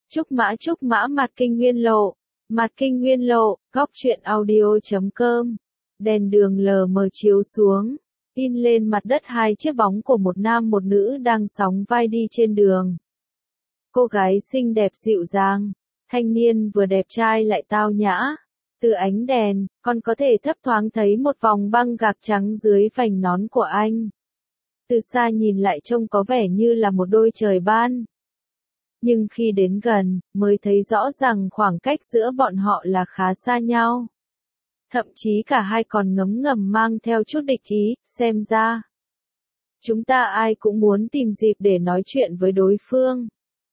Trúc mã Mạt Kinh Nguyên Lộ. Mạt Kinh Nguyên Lộ, góc truyện audio.com. Đèn đường lờ mờ chiếu xuống, in lên mặt đất hai chiếc bóng của một nam một nữ đang sóng vai đi trên đường. Cô gái xinh đẹp dịu dàng, thanh niên vừa đẹp trai lại tao nhã. Từ ánh đèn, con có thể thấp thoáng thấy một vòng băng gạc trắng dưới vành nón của anh. Từ xa nhìn lại trông có vẻ như là một đôi trời ban. Nhưng khi đến gần, mới thấy rõ rằng khoảng cách giữa bọn họ là khá xa nhau. Thậm chí cả hai còn ngấm ngầm mang theo chút địch ý, xem ra. Chúng ta ai cũng muốn tìm dịp để nói chuyện với đối phương.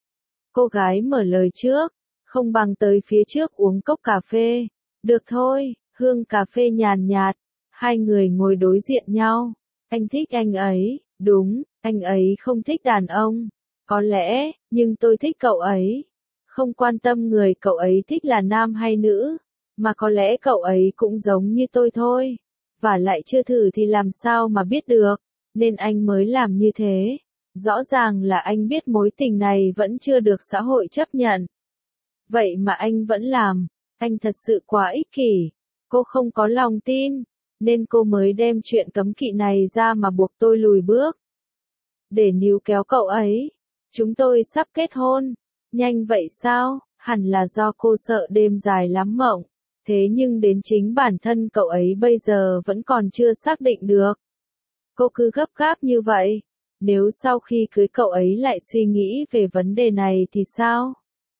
Cô gái mở lời trước, không bằng tới phía trước uống cốc cà phê. Được thôi, hương cà phê nhàn nhạt, hai người ngồi đối diện nhau. Anh thích anh ấy, đúng, anh ấy không thích đàn ông. Có lẽ, nhưng tôi thích cậu ấy. Không quan tâm người cậu ấy thích là nam hay nữ, mà có lẽ cậu ấy cũng giống như tôi thôi. Và lại chưa thử thì làm sao mà biết được, nên anh mới làm như thế. Rõ ràng là anh biết mối tình này vẫn chưa được xã hội chấp nhận. Vậy mà anh vẫn làm, anh thật sự quá ích kỷ. Cô không có lòng tin, nên cô mới đem chuyện cấm kỵ này ra mà buộc tôi lùi bước. Để níu kéo cậu ấy. Chúng tôi sắp kết hôn. Nhanh vậy sao? Hẳn là do cô sợ đêm dài lắm mộng. Thế nhưng đến chính bản thân cậu ấy bây giờ vẫn còn chưa xác định được. Cô cứ gấp gáp như vậy. Nếu sau khi cưới cậu ấy lại suy nghĩ về vấn đề này thì sao?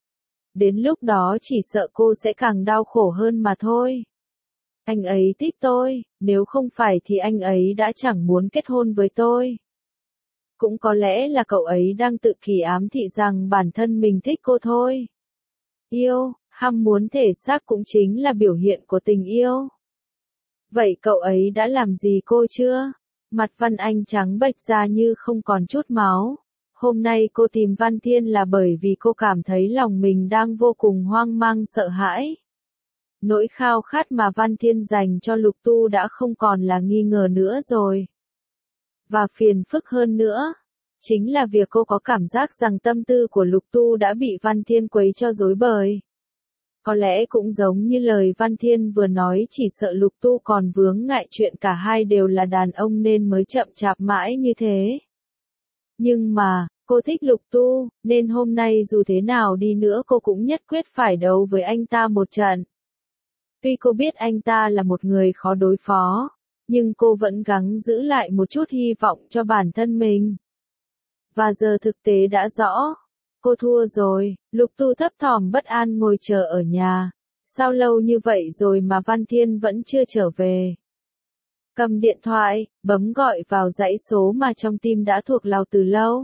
Đến lúc đó chỉ sợ cô sẽ càng đau khổ hơn mà thôi. Anh ấy thích tôi, nếu không phải thì anh ấy đã chẳng muốn kết hôn với tôi. Cũng có lẽ là cậu ấy đang tự kỷ ám thị rằng bản thân mình thích cô thôi. Yêu, ham muốn thể xác cũng chính là biểu hiện của tình yêu. Vậy cậu ấy đã làm gì cô chưa? Mặt Văn Anh trắng bệch ra như không còn chút máu. Hôm nay cô tìm Văn Thiên là bởi vì cô cảm thấy lòng mình đang vô cùng hoang mang sợ hãi. Nỗi khao khát mà Văn Thiên dành cho Lục Tu đã không còn là nghi ngờ nữa rồi. Và phiền phức hơn nữa, chính là việc cô có cảm giác rằng tâm tư của Lục Tu đã bị Văn Thiên quấy cho rối bời. Có lẽ cũng giống như lời Văn Thiên vừa nói, chỉ sợ Lục Tu còn vướng ngại chuyện cả hai đều là đàn ông nên mới chậm chạp mãi như thế. Nhưng mà, cô thích Lục Tu, nên hôm nay dù thế nào đi nữa cô cũng nhất quyết phải đấu với anh ta một trận. Tuy cô biết anh ta là một người khó đối phó, nhưng cô vẫn gắng giữ lại một chút hy vọng cho bản thân mình. Và giờ thực tế đã rõ. Cô thua rồi. Lục Tu thấp thỏm bất an ngồi chờ ở nhà. Sao lâu như vậy rồi mà Văn Thiên vẫn chưa trở về? Cầm điện thoại, bấm gọi vào dãy số mà trong tim đã thuộc lòng từ lâu.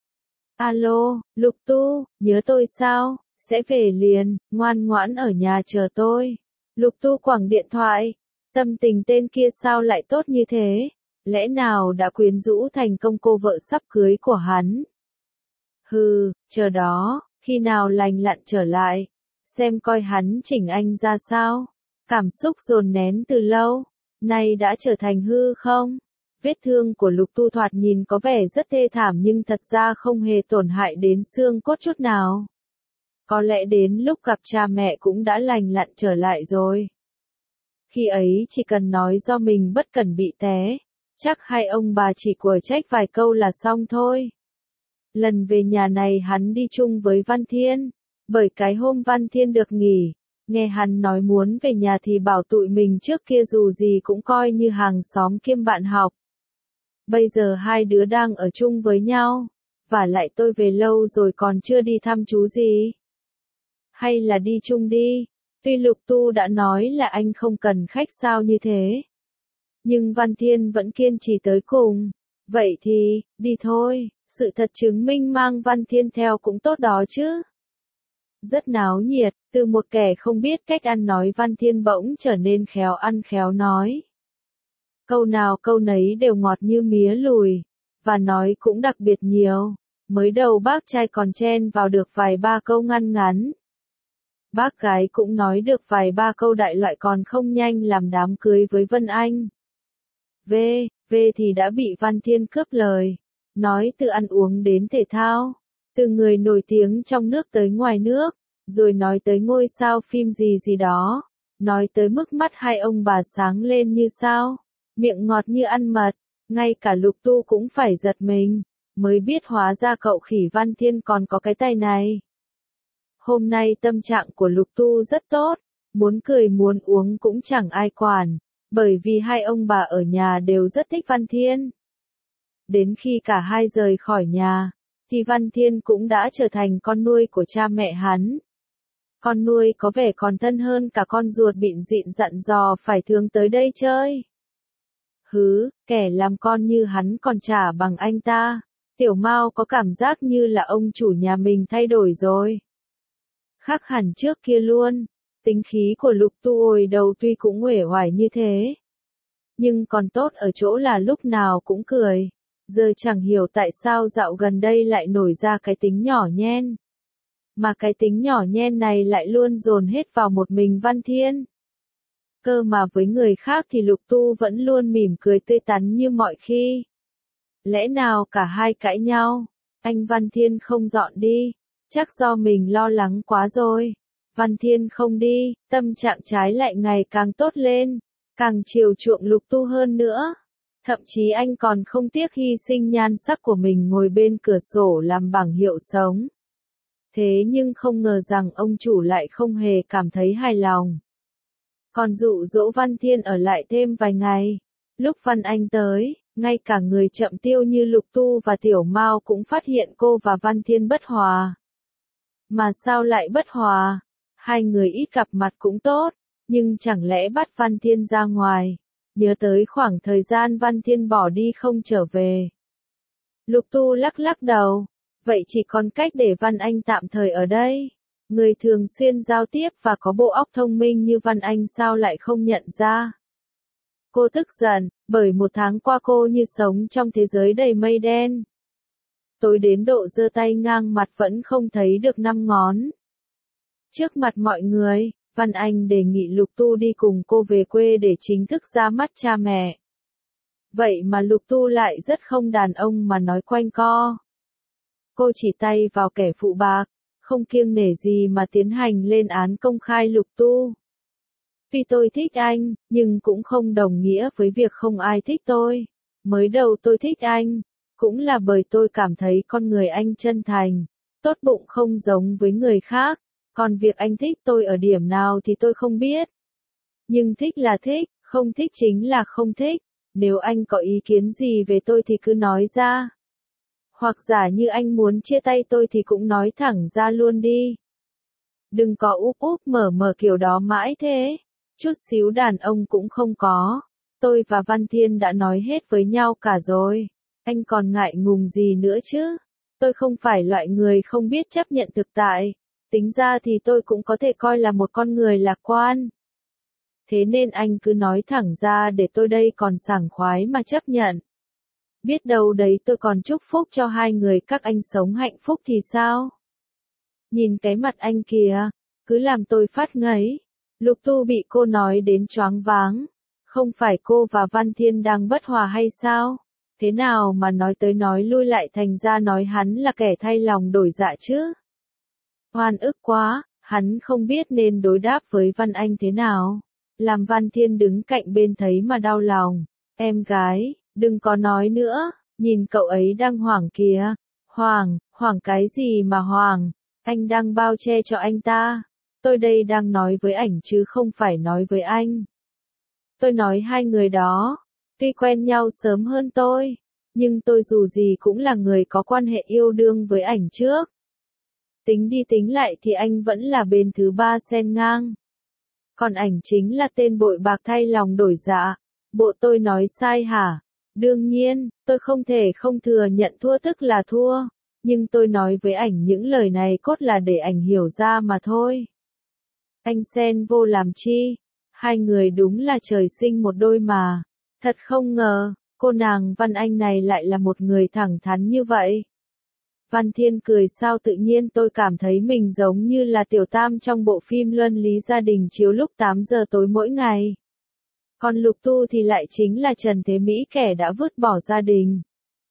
Alo, Lục Tu, nhớ tôi sao? Sẽ về liền, ngoan ngoãn ở nhà chờ tôi. Lục Tu quẳng điện thoại. Tâm tình tên kia sao lại tốt như thế? Lẽ nào đã quyến rũ thành công cô vợ sắp cưới của hắn? Hừ, chờ đó, khi nào lành lặn trở lại, xem coi hắn chỉnh anh ra sao. Cảm xúc dồn nén từ lâu, nay đã trở thành hư không? Vết thương của Lục Tu thoạt nhìn có vẻ rất thê thảm nhưng thật ra không hề tổn hại đến xương cốt chút nào. Có lẽ đến lúc gặp cha mẹ cũng đã lành lặn trở lại rồi. Khi ấy chỉ cần nói do mình bất cẩn bị té, chắc hai ông bà chỉ quở trách vài câu là xong thôi. Lần về nhà này hắn đi chung với Văn Thiên, bởi cái hôm Văn Thiên được nghỉ, nghe hắn nói muốn về nhà thì bảo tụi mình trước kia dù gì cũng coi như hàng xóm kiêm bạn học. Bây giờ hai đứa đang ở chung với nhau, và lại tôi về lâu rồi còn chưa đi thăm chú gì. Hay là đi chung đi, tuy Lục Tu đã nói là anh không cần khách sao như thế. Nhưng Văn Thiên vẫn kiên trì tới cùng. Vậy thì, đi thôi, sự thật chứng minh mang Văn Thiên theo cũng tốt đó chứ. Rất náo nhiệt, từ một kẻ không biết cách ăn nói Văn Thiên bỗng trở nên khéo ăn khéo nói. Câu nào câu nấy đều ngọt như mía lùi, và nói cũng đặc biệt nhiều. Mới đầu bác trai còn chen vào được vài ba câu ngăn ngắn. Bác gái cũng nói được vài ba câu đại loại còn không nhanh làm đám cưới với Vân Anh. V thì đã bị Văn Thiên cướp lời. Nói từ ăn uống đến thể thao, Từ người nổi tiếng trong nước tới ngoài nước, rồi nói tới ngôi sao phim gì gì đó, nói tới mức mắt hai ông bà sáng lên như sao, miệng ngọt như ăn mật, ngay cả Lục Tu cũng phải giật mình, mới biết hóa ra cậu khỉ Văn Thiên còn có cái tay này. Hôm nay tâm trạng của Lục Tu rất tốt, muốn cười muốn uống cũng chẳng ai quản, bởi vì hai ông bà ở nhà đều rất thích Văn Thiên. Đến khi cả hai rời khỏi nhà, thì Văn Thiên cũng đã trở thành con nuôi của cha mẹ hắn. Con nuôi có vẻ còn thân hơn cả con ruột bịn dịn dặn dò phải thường tới đây chơi. Hứ, kẻ làm con như hắn còn chả bằng anh ta. Tiểu Mao có cảm giác như là ông chủ nhà mình thay đổi rồi. Khác hẳn trước kia luôn, tính khí của Lục Tu hồi đầu tuy cũng uể oải như thế, nhưng còn tốt ở chỗ là lúc nào cũng cười. Giờ chẳng hiểu tại sao dạo gần đây lại nổi ra cái tính nhỏ nhen. Mà cái tính nhỏ nhen này lại luôn dồn hết vào một mình Văn Thiên. Cơ mà với người khác thì Lục Tu vẫn luôn mỉm cười tươi tắn như mọi khi. Lẽ nào cả hai cãi nhau, anh Văn Thiên không dọn đi, chắc do mình lo lắng quá rồi. Văn Thiên không đi, tâm trạng trái lại ngày càng tốt lên, càng chiều chuộng Lục Tu hơn nữa. Thậm chí anh còn không tiếc hy sinh nhan sắc của mình ngồi bên cửa sổ làm bảng hiệu sống. Thế nhưng không ngờ rằng ông chủ lại không hề cảm thấy hài lòng. Còn dụ dỗ Văn Thiên ở lại thêm vài ngày. Lúc Văn Anh tới, ngay cả người chậm tiêu như Lục Tu và Tiểu Mao cũng phát hiện cô và Văn Thiên bất hòa. Mà sao lại bất hòa? Hai người ít gặp mặt cũng tốt, nhưng chẳng lẽ bắt Văn Thiên ra ngoài? Nhớ tới khoảng thời gian Văn Thiên bỏ đi không trở về. Lục Tu lắc lắc đầu, vậy chỉ còn cách để Văn Anh tạm thời ở đây. Người thường xuyên giao tiếp và có bộ óc thông minh như Văn Anh sao lại không nhận ra. Cô tức giận, bởi một tháng qua cô như sống trong thế giới đầy mây đen. Tối đến độ giơ tay ngang mặt vẫn không thấy được 5 ngón. Trước mặt mọi người, Văn Anh đề nghị Lục Tu đi cùng cô về quê để chính thức ra mắt cha mẹ. Vậy mà Lục Tu lại rất không đàn ông mà nói quanh co. Cô chỉ tay vào kẻ phụ bạc, không kiêng nể gì mà tiến hành lên án công khai Lục Tu. Tuy tôi thích anh, nhưng cũng không đồng nghĩa với việc không ai thích tôi. Mới đầu tôi thích anh, cũng là bởi tôi cảm thấy con người anh chân thành, tốt bụng không giống với người khác. Còn việc anh thích tôi ở điểm nào thì tôi không biết. Nhưng thích là thích, không thích chính là không thích. Nếu anh có ý kiến gì về tôi thì cứ nói ra. Hoặc giả như anh muốn chia tay tôi thì cũng nói thẳng ra luôn đi. Đừng có úp úp mở mở kiểu đó mãi thế. Chút xíu đàn ông cũng không có. Tôi và Văn Thiên đã nói hết với nhau cả rồi. Anh còn ngại ngùng gì nữa chứ? Tôi không phải loại người không biết chấp nhận thực tại. Tính ra thì tôi cũng có thể coi là một con người lạc quan. Thế nên anh cứ nói thẳng ra để tôi đây còn sảng khoái mà chấp nhận. Biết đâu đấy tôi còn chúc phúc cho hai người các anh sống hạnh phúc thì sao? Nhìn cái mặt anh kìa, cứ làm tôi phát ngấy. Lục Tu bị cô nói đến choáng váng. Không phải cô và Văn Thiên đang bất hòa hay sao? Thế nào mà nói tới nói lui lại thành ra nói hắn là kẻ thay lòng đổi dạ chứ? Oan ức quá, hắn không biết nên đối đáp với Văn Anh thế nào. Làm Văn Thiên đứng cạnh bên thấy mà đau lòng. Em gái, đừng có nói nữa, nhìn cậu ấy đang hoảng kìa. Hoảng cái gì mà hoảng, anh đang bao che cho anh ta. Tôi đây đang nói với ảnh chứ không phải nói với anh. Tôi nói hai người đó, tuy quen nhau sớm hơn tôi, nhưng tôi dù gì cũng là người có quan hệ yêu đương với ảnh trước. Tính đi tính lại thì anh vẫn là bên thứ ba xen ngang. Còn ảnh chính là tên bội bạc thay lòng đổi dạ. Bộ tôi nói sai hả? Đương nhiên, tôi không thể không thừa nhận thua tức là thua. Nhưng tôi nói với ảnh những lời này cốt là để ảnh hiểu ra mà thôi. Anh xen vô làm chi? Hai người đúng là trời sinh một đôi mà. Thật không ngờ, cô nàng Văn Anh này lại là một người thẳng thắn như vậy. Văn Thiên cười sao tự nhiên tôi cảm thấy mình giống như là Tiểu Tam trong bộ phim Luân lý gia đình chiếu lúc 8 giờ tối mỗi ngày. Còn Lục Tu thì lại chính là Trần Thế Mỹ kẻ đã vứt bỏ gia đình.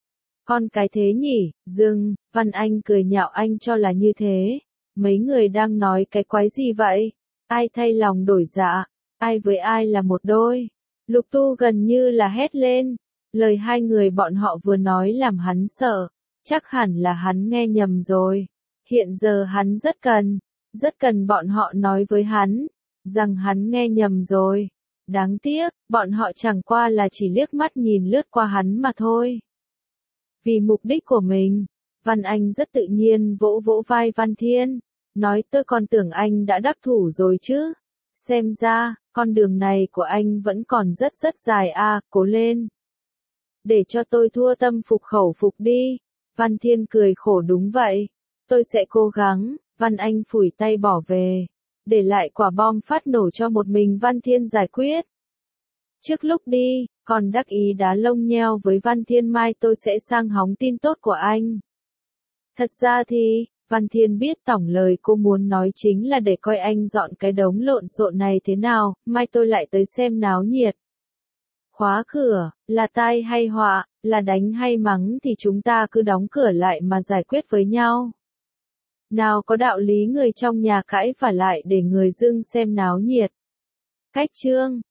Con cái thế nhỉ, dừng, Văn Anh cười nhạo anh cho là như thế. Mấy người đang nói cái quái gì vậy? Ai thay lòng đổi dạ? Ai với ai là một đôi? Lục Tu gần như là hét lên. Lời hai người bọn họ vừa nói làm hắn sợ. Chắc hẳn là hắn nghe nhầm rồi. Hiện giờ hắn rất cần bọn họ nói với hắn, rằng hắn nghe nhầm rồi. Đáng tiếc, bọn họ chẳng qua là chỉ liếc mắt nhìn lướt qua hắn mà thôi. Vì mục đích của mình, Văn Anh rất tự nhiên vỗ vỗ vai Văn Thiên, nói tôi còn tưởng anh đã đắc thủ rồi chứ. Xem ra, con đường này của anh vẫn còn rất dài à, cố lên. Để cho tôi thua tâm phục khẩu phục đi. Văn Thiên cười khổ đúng vậy. Tôi sẽ cố gắng, Văn Anh phủi tay bỏ về. Để lại quả bom phát nổ cho một mình Văn Thiên giải quyết. Trước lúc đi, còn đắc ý đá lông nheo với Văn Thiên mai tôi sẽ sang hóng tin tốt của anh. Thật ra thì, Văn Thiên biết tổng lời cô muốn nói chính là để coi anh dọn cái đống lộn xộn này thế nào, mai tôi lại tới xem náo nhiệt. Khóa cửa, là tai hay họa, là đánh hay mắng thì chúng ta cứ đóng cửa lại mà giải quyết với nhau. Nào có đạo lý người trong nhà cãi vả lại để người dưng xem náo nhiệt. Cách chương